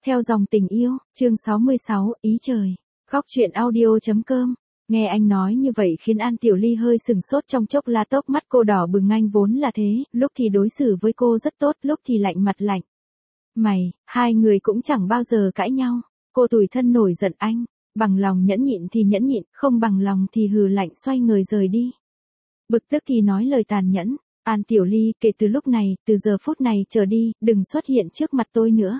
Theo dòng tình yêu, chương 66, ý trời. Góc truyện audio.com. Nghe anh nói như vậy khiến An Tiểu Ly hơi sừng sốt trong chốc lát, tốc mắt cô đỏ bừng. Anh vốn là thế, lúc thì đối xử với cô rất tốt, lúc thì lạnh mặt lạnh. Hai người cũng chẳng bao giờ cãi nhau. Cô tủi thân nổi giận anh, bằng lòng nhẫn nhịn thì nhẫn nhịn, không bằng lòng thì hừ lạnh xoay người rời đi. Bực tức thì nói lời tàn nhẫn, An Tiểu Ly, kể từ lúc này, từ giờ phút này trở đi, đừng xuất hiện trước mặt tôi nữa.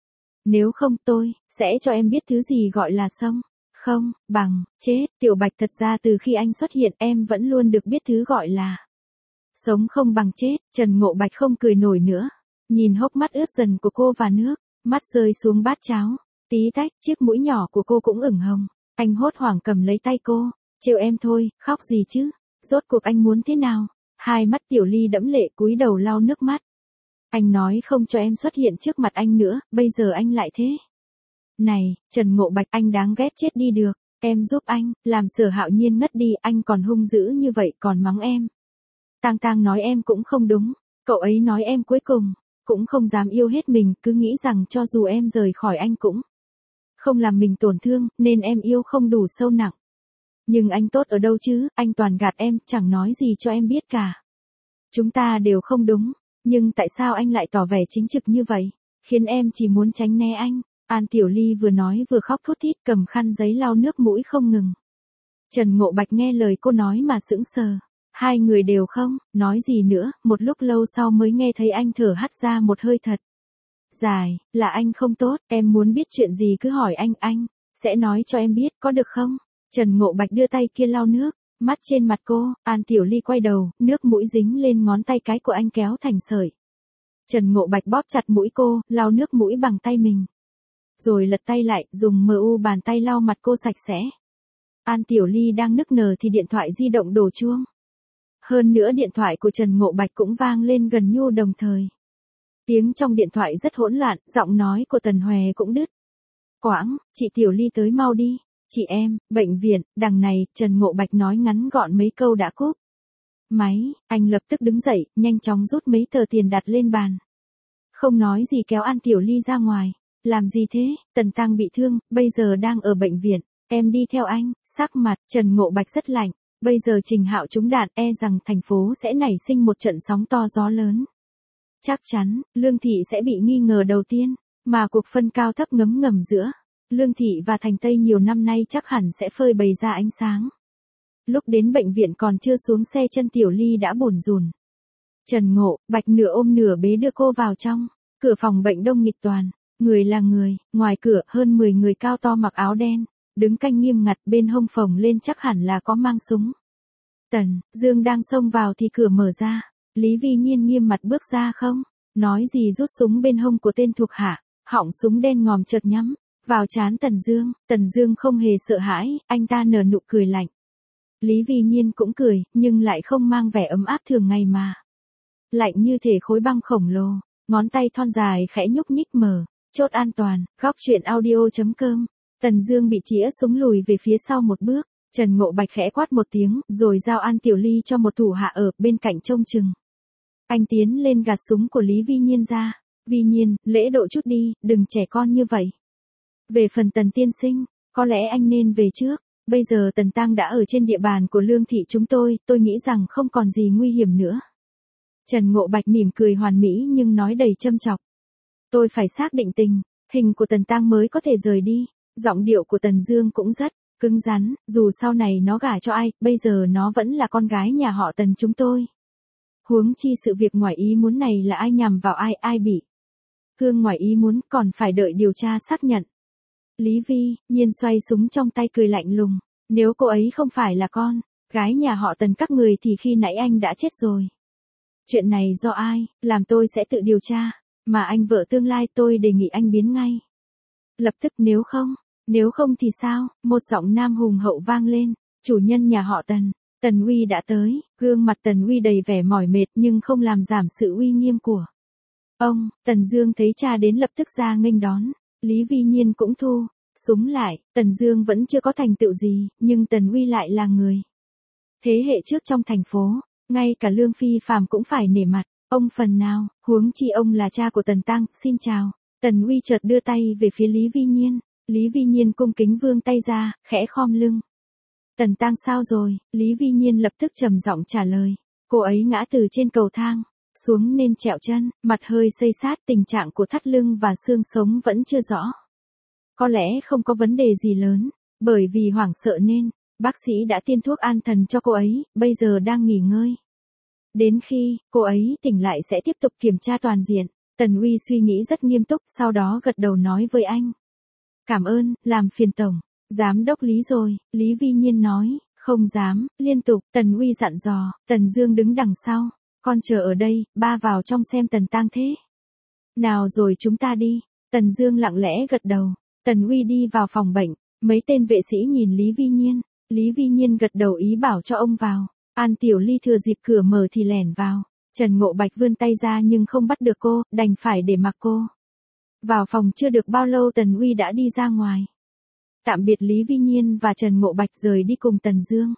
Nếu không tôi sẽ cho em biết thứ gì gọi là sống không bằng chết. Tiểu Bạch, thật ra từ khi anh xuất hiện em vẫn luôn được biết thứ gọi là sống không bằng chết. Trần Ngộ Bạch không cười nổi nữa, nhìn hốc mắt ướt dần của cô và nước mắt rơi xuống bát cháo. Tí tách, chiếc mũi nhỏ của cô cũng ửng hồng. Anh hốt hoảng cầm lấy tay cô, trêu em thôi, khóc gì chứ, rốt cuộc anh muốn thế nào? Hai mắt Tiểu Ly đẫm lệ cúi đầu lau nước mắt. Anh nói không cho em xuất hiện trước mặt anh nữa, bây giờ anh lại thế. Này, Trần Ngộ Bạch, anh đáng ghét chết đi được, em giúp anh, làm Sở Hạo Nhiên ngất đi, anh còn hung dữ như vậy, còn mắng em. Tang Tang nói em cũng không đúng, cậu ấy nói em cuối cùng cũng không dám yêu hết mình, cứ nghĩ rằng cho dù em rời khỏi anh cũng không làm mình tổn thương, nên em yêu không đủ sâu nặng. Nhưng anh tốt ở đâu chứ, anh toàn gạt em, chẳng nói gì cho em biết cả. Chúng ta đều không đúng, nhưng tại sao anh lại tỏ vẻ chính trực như vậy, khiến em chỉ muốn tránh né anh. An Tiểu Ly vừa nói vừa khóc thút thít, cầm khăn giấy lau nước mũi không ngừng. Trần Ngộ Bạch nghe lời cô nói mà sững sờ. Hai người đều không nói gì nữa, một lúc lâu sau mới nghe thấy anh thở hắt ra một hơi thật dài. Là anh không tốt, em muốn biết chuyện gì cứ hỏi anh sẽ nói cho em biết, có được không? Trần Ngộ Bạch đưa tay kia lau nước mắt trên mặt cô. An Tiểu Ly quay đầu, nước mũi dính lên ngón tay cái của anh kéo thành sợi. Trần Ngộ Bạch bóp chặt mũi cô, lau nước mũi bằng tay mình, rồi lật tay lại, dùng bàn tay lau mặt cô sạch sẽ. An Tiểu Ly đang nức nở thì điện thoại di động đổ chuông. Hơn nữa điện thoại của Trần Ngộ Bạch cũng vang lên gần như đồng thời. Tiếng trong điện thoại rất hỗn loạn, giọng nói của Tần Hòe cũng đứt quãng. Chị Tiểu Ly tới mau đi. Chị em, bệnh viện, đằng này. Trần Ngộ Bạch nói ngắn gọn mấy câu đã cúp máy. Anh lập tức đứng dậy, nhanh chóng rút mấy tờ tiền đặt lên bàn. Không nói gì kéo An Tiểu Ly ra ngoài. Làm gì thế? Tần Tăng bị thương, bây giờ đang ở bệnh viện. Em đi theo anh. Sắc mặt Trần Ngộ Bạch rất lạnh. Bây giờ Trình Hạo trúng đạn, e rằng thành phố sẽ nảy sinh một trận sóng to gió lớn. Chắc chắn, Lương Thị sẽ bị nghi ngờ đầu tiên, mà cuộc phân cao thấp ngấm ngầm giữa Lương Thị và Thành Tây nhiều năm nay chắc hẳn sẽ phơi bày ra ánh sáng. Lúc đến bệnh viện còn chưa xuống xe, chân Tiểu Ly đã bủn rủn. Trần Ngộ Bạch nửa ôm nửa bế đưa cô vào trong. Cửa phòng bệnh đông nghịt toàn, người là người, ngoài cửa hơn 10 người cao to mặc áo đen, đứng canh nghiêm ngặt, bên hông phồng lên chắc hẳn là có mang súng. Tần Dương đang xông vào thì cửa mở ra. Lý Vi Nhiên nghiêm mặt bước ra, không nói gì rút súng bên hông của tên thuộc hạ, họng súng đen ngòm chợt nhắm vào trán Tần Dương. Tần Dương không hề sợ hãi, anh ta nở nụ cười lạnh. Lý Vi Nhiên cũng cười, nhưng lại không mang vẻ ấm áp thường ngày mà lạnh như thể khối băng khổng lồ. Ngón tay thon dài khẽ nhúc nhích mở chốt an toàn. Góc truyện audio.com. Tần Dương bị chĩa súng lùi về phía sau một bước. Trần Ngộ Bạch khẽ quát một tiếng, rồi giao An Tiểu Ly cho một thủ hạ ở bên cạnh trông chừng. Anh tiến lên gạt súng của Lý Vi Nhiên ra. Vi Nhiên, lễ độ chút đi, đừng trẻ con như vậy. Về phần Tần tiên sinh, có lẽ anh nên về trước. Bây giờ Tần Tăng đã ở trên địa bàn của Lương Thị chúng tôi nghĩ rằng không còn gì nguy hiểm nữa. Trần Ngộ Bạch mỉm cười hoàn mỹ nhưng nói đầy châm chọc. Tôi phải xác định tình hình của Tần Tăng mới có thể rời đi. Giọng điệu của Tần Dương cũng rất cứng rắn, dù sau này nó gả cho ai, bây giờ nó vẫn là con gái nhà họ Tần chúng tôi. Huống chi sự việc ngoài ý muốn này là ai nhằm vào ai bị thương ngoài ý muốn còn phải đợi điều tra xác nhận. Lý Vi Nhiên xoay súng trong tay cười lạnh lùng. Nếu cô ấy không phải là con gái nhà họ Tần các người thì khi nãy anh đã chết rồi. Chuyện này do ai làm tôi sẽ tự điều tra, mà anh vợ tương lai tôi đề nghị anh biến ngay lập tức, nếu không thì sao? Một giọng nam hùng hậu vang lên. Chủ nhân nhà họ Tần, Tần Uy đã tới. Gương mặt Tần Uy đầy vẻ mỏi mệt nhưng không làm giảm sự uy nghiêm của ông. Tần Dương thấy cha đến lập tức ra nghênh đón. Lý Vi Nhiên cũng thu súng lại. Tần Dương vẫn chưa có thành tựu gì, nhưng Tần Uy lại là người thế hệ trước trong thành phố, ngay cả Lương Phi Phàm cũng phải nể mặt ông phần nào, huống chi ông là cha của Tần Tăng. Xin chào. Tần Uy chợt đưa tay về phía Lý Vi Nhiên. Lý Vi Nhiên cung kính vươn tay ra, khẽ khom lưng. Tần Tăng sao rồi? Lý Vi Nhiên lập tức trầm giọng trả lời. Cô ấy ngã từ trên cầu thang xuống nên trẹo chân, mặt hơi xây xát, tình trạng của thắt lưng và xương sống vẫn chưa rõ. Có lẽ không có vấn đề gì lớn, bởi vì hoảng sợ nên bác sĩ đã tiêm thuốc an thần cho cô ấy, bây giờ đang nghỉ ngơi. Đến khi cô ấy tỉnh lại sẽ tiếp tục kiểm tra toàn diện. Tần Uy suy nghĩ rất nghiêm túc, sau đó gật đầu nói với anh. Cảm ơn, làm phiền tổng giám đốc Lý rồi. Lý Vi Nhiên nói. Không dám, liên tục. Tần Uy dặn dò. Tần Dương đứng đằng sau. Con chờ ở đây, ba vào trong xem Tần Tăng thế nào rồi chúng ta đi. Tần Dương lặng lẽ gật đầu. Tần Uy đi vào phòng bệnh. Mấy tên vệ sĩ nhìn Lý Vi Nhiên. Lý Vi Nhiên gật đầu ý bảo cho ông vào. An Tiểu Ly thừa dịp cửa mở thì lẻn vào. Trần Ngộ Bạch vươn tay ra nhưng không bắt được cô, đành phải để mặc cô. Vào phòng chưa được bao lâu Tần Uy đã đi ra ngoài. Tạm biệt Lý Vi Nhiên và Trần Ngộ Bạch rời đi cùng Tần Dương.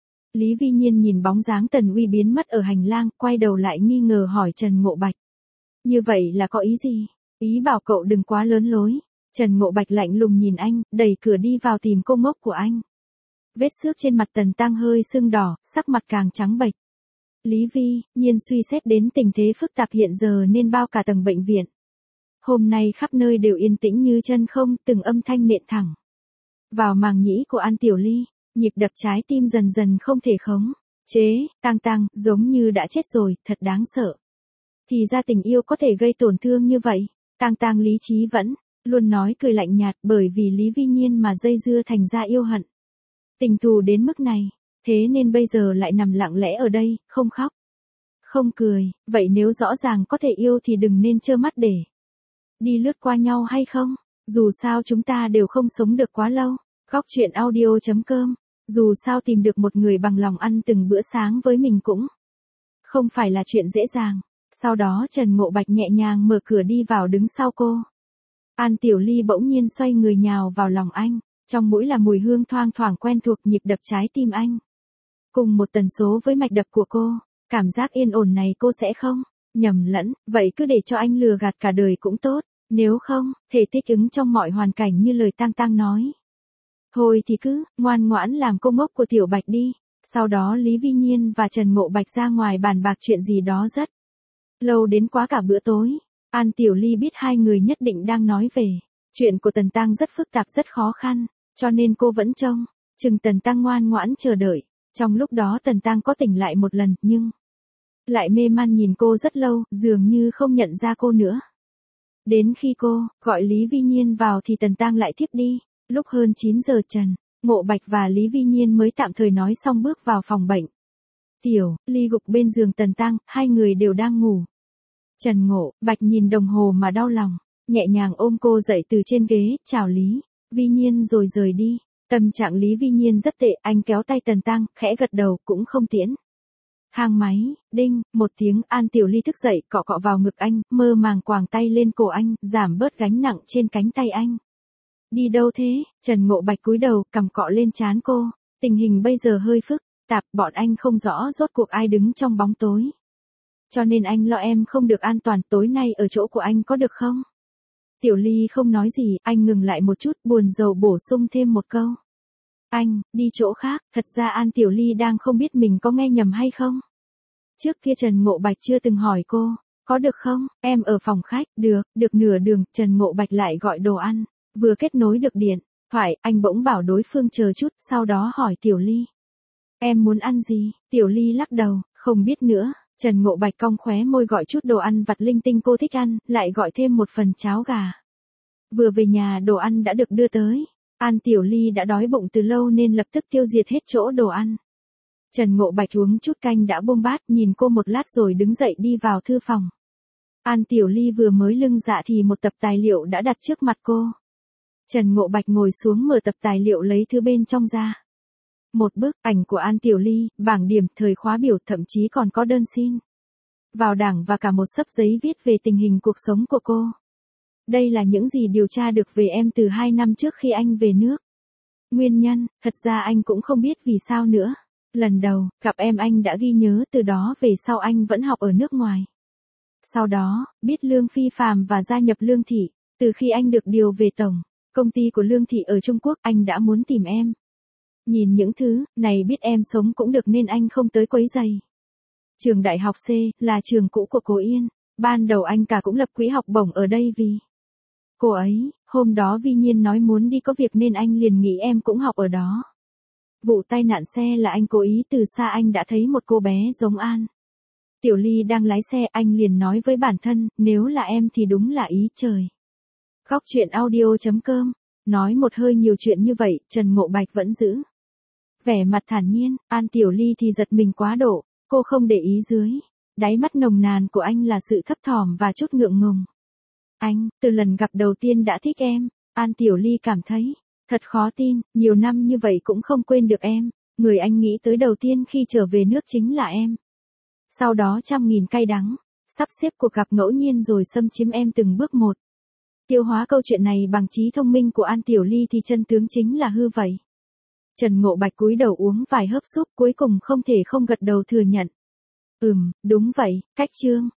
Lý Vi Nhiên nhìn bóng dáng Tần Uy biến mất ở hành lang, quay đầu lại nghi ngờ hỏi Trần Ngộ Bạch. Như vậy là có ý gì? Ý bảo cậu đừng quá lớn lối. Trần Ngộ Bạch lạnh lùng nhìn anh, đẩy cửa đi vào tìm cô ngốc của anh. Vết xước trên mặt Tần Tăng hơi sưng đỏ, sắc mặt càng trắng bệch. Lý Vi Nhiên suy xét đến tình thế phức tạp hiện giờ nên bao cả tầng bệnh viện. Hôm nay khắp nơi đều yên tĩnh như chân không, từng âm thanh nện thẳng vào màng nhĩ của An Tiểu Ly, nhịp đập trái tim dần dần không thể khống chế. Tăng giống như đã chết rồi, thật đáng sợ. Thì ra tình yêu có thể gây tổn thương như vậy. Tăng lý trí vẫn luôn nói cười lạnh nhạt, bởi vì Lý Vi Nhiên mà dây dưa thành ra yêu hận tình thù đến mức này, thế nên bây giờ lại nằm lặng lẽ ở đây, không khóc, không cười. Vậy nếu rõ ràng có thể yêu thì đừng nên trơ mắt để đi lướt qua nhau hay không? Dù sao chúng ta đều không sống được quá lâu. Góc truyện audio.com. Dù sao tìm được một người bằng lòng ăn từng bữa sáng với mình cũng không phải là chuyện dễ dàng. Sau đó Trần Ngộ Bạch nhẹ nhàng mở cửa đi vào đứng sau cô. An Tiểu Ly bỗng nhiên xoay người nhào vào lòng anh. Trong mũi là mùi hương thoang thoảng quen thuộc, nhịp đập trái tim anh cùng một tần số với mạch đập của cô. Cảm giác yên ổn này cô sẽ không nhầm lẫn, vậy cứ để cho anh lừa gạt cả đời cũng tốt. Nếu không, thể thích ứng trong mọi hoàn cảnh như lời Tăng nói. Thôi thì cứ ngoan ngoãn làm cô ngốc của Tiểu Bạch đi. Sau đó Lý Vi Nhiên và Trần Ngộ Bạch ra ngoài bàn bạc chuyện gì đó rất lâu, đến quá cả bữa tối. An Tiểu Ly biết hai người nhất định đang nói về chuyện của Tần Tăng rất phức tạp, rất khó khăn, cho nên cô vẫn trông chừng Tần Tăng ngoan ngoãn chờ đợi. Trong lúc đó Tần Tăng có tỉnh lại một lần, nhưng lại mê man nhìn cô rất lâu, dường như không nhận ra cô nữa. Đến khi cô gọi Lý Vi Nhiên vào thì Tần Tăng lại tiếp đi. Lúc hơn 9 giờ Trần Ngộ Bạch và Lý Vi Nhiên mới tạm thời nói xong bước vào phòng bệnh. Tiểu Ly gục bên giường Tần Tăng, hai người đều đang ngủ. Trần Ngộ Bạch nhìn đồng hồ mà đau lòng, nhẹ nhàng ôm cô dậy từ trên ghế, chào Lý Vi Nhiên rồi rời đi. Tâm trạng Lý Vi Nhiên rất tệ, anh kéo tay Tần Tăng, khẽ gật đầu, cũng không tiễn. Thang máy, đinh, một tiếng. An Tiểu Ly thức dậy, cọ cọ vào ngực anh, mơ màng quàng tay lên cổ anh, giảm bớt gánh nặng trên cánh tay anh. Đi đâu thế? Trần Ngộ Bạch cúi đầu, cằm cọ lên trán cô. Tình hình bây giờ hơi phức tạp, bọn anh không rõ rốt cuộc ai đứng trong bóng tối. Cho nên anh lo em không được an toàn, tối nay ở chỗ của anh có được không? Tiểu Ly không nói gì, anh ngừng lại một chút, buồn rầu bổ sung thêm một câu. Anh, đi chỗ khác. Thật ra An Tiểu Ly đang không biết mình có nghe nhầm hay không. Trước kia Trần Ngộ Bạch chưa từng hỏi cô, có được không, em ở phòng khách. Được nửa đường, Trần Ngộ Bạch lại gọi đồ ăn. Vừa kết nối được điện thoại, anh bỗng bảo đối phương chờ chút, sau đó hỏi Tiểu Ly. Em muốn ăn gì? Tiểu Ly lắc đầu, không biết nữa. Trần Ngộ Bạch cong khóe môi gọi chút đồ ăn vặt linh tinh cô thích ăn, lại gọi thêm một phần cháo gà. Vừa về nhà đồ ăn đã được đưa tới. An Tiểu Ly đã đói bụng từ lâu nên lập tức tiêu diệt hết chỗ đồ ăn. Trần Ngộ Bạch uống chút canh đã bôm bát, nhìn cô một lát rồi đứng dậy đi vào thư phòng. An Tiểu Ly vừa mới lưng dạ thì một tập tài liệu đã đặt trước mặt cô. Trần Ngộ Bạch ngồi xuống mở tập tài liệu lấy thứ bên trong ra. Một bức ảnh của An Tiểu Ly, bảng điểm, thời khóa biểu, thậm chí còn có đơn xin vào Đảng và cả một xấp giấy viết về tình hình cuộc sống của cô. Đây là những gì điều tra được về em từ 2 năm trước khi anh về nước. Nguyên nhân, thật ra anh cũng không biết vì sao nữa. Lần đầu gặp em anh đã ghi nhớ, từ đó về sau anh vẫn học ở nước ngoài. Sau đó, biết Lương Phi Phạm và gia nhập Lương Thị. Từ khi anh được điều về tổng công ty của Lương Thị ở Trung Quốc, anh đã muốn tìm em. Nhìn những thứ này biết em sống cũng được nên anh không tới quấy rầy. Trường đại học C là trường cũ của cô Yên. Ban đầu anh cả cũng lập quỹ học bổng ở đây vì cô ấy. Hôm đó Vi Nhiên nói muốn đi có việc nên anh liền nghĩ em cũng học ở đó. Vụ tai nạn xe là anh cố ý, từ xa anh đã thấy một cô bé giống An Tiểu Ly đang lái xe, anh liền nói với bản thân, nếu là em thì đúng là ý trời. Khóc chuyện audio.com. Nói một hơi nhiều chuyện như vậy, Trần Ngộ Bạch vẫn giữ vẻ mặt thản nhiên. An Tiểu Ly thì giật mình quá độ, cô không để ý dưới đáy mắt nồng nàn của anh là sự thấp thỏm và chút ngượng ngùng. Anh, từ lần gặp đầu tiên đã thích em. An Tiểu Ly cảm thấy thật khó tin, nhiều năm như vậy cũng không quên được em. Người anh nghĩ tới đầu tiên khi trở về nước chính là em. Sau đó trăm nghìn cay đắng, sắp xếp cuộc gặp ngẫu nhiên rồi xâm chiếm em từng bước một. Tiêu hóa câu chuyện này bằng trí thông minh của An Tiểu Ly thì chân tướng chính là hư vậy. Trần Ngộ Bạch cúi đầu uống vài hớp súp, cuối cùng không thể không gật đầu thừa nhận. Đúng vậy, cách chương.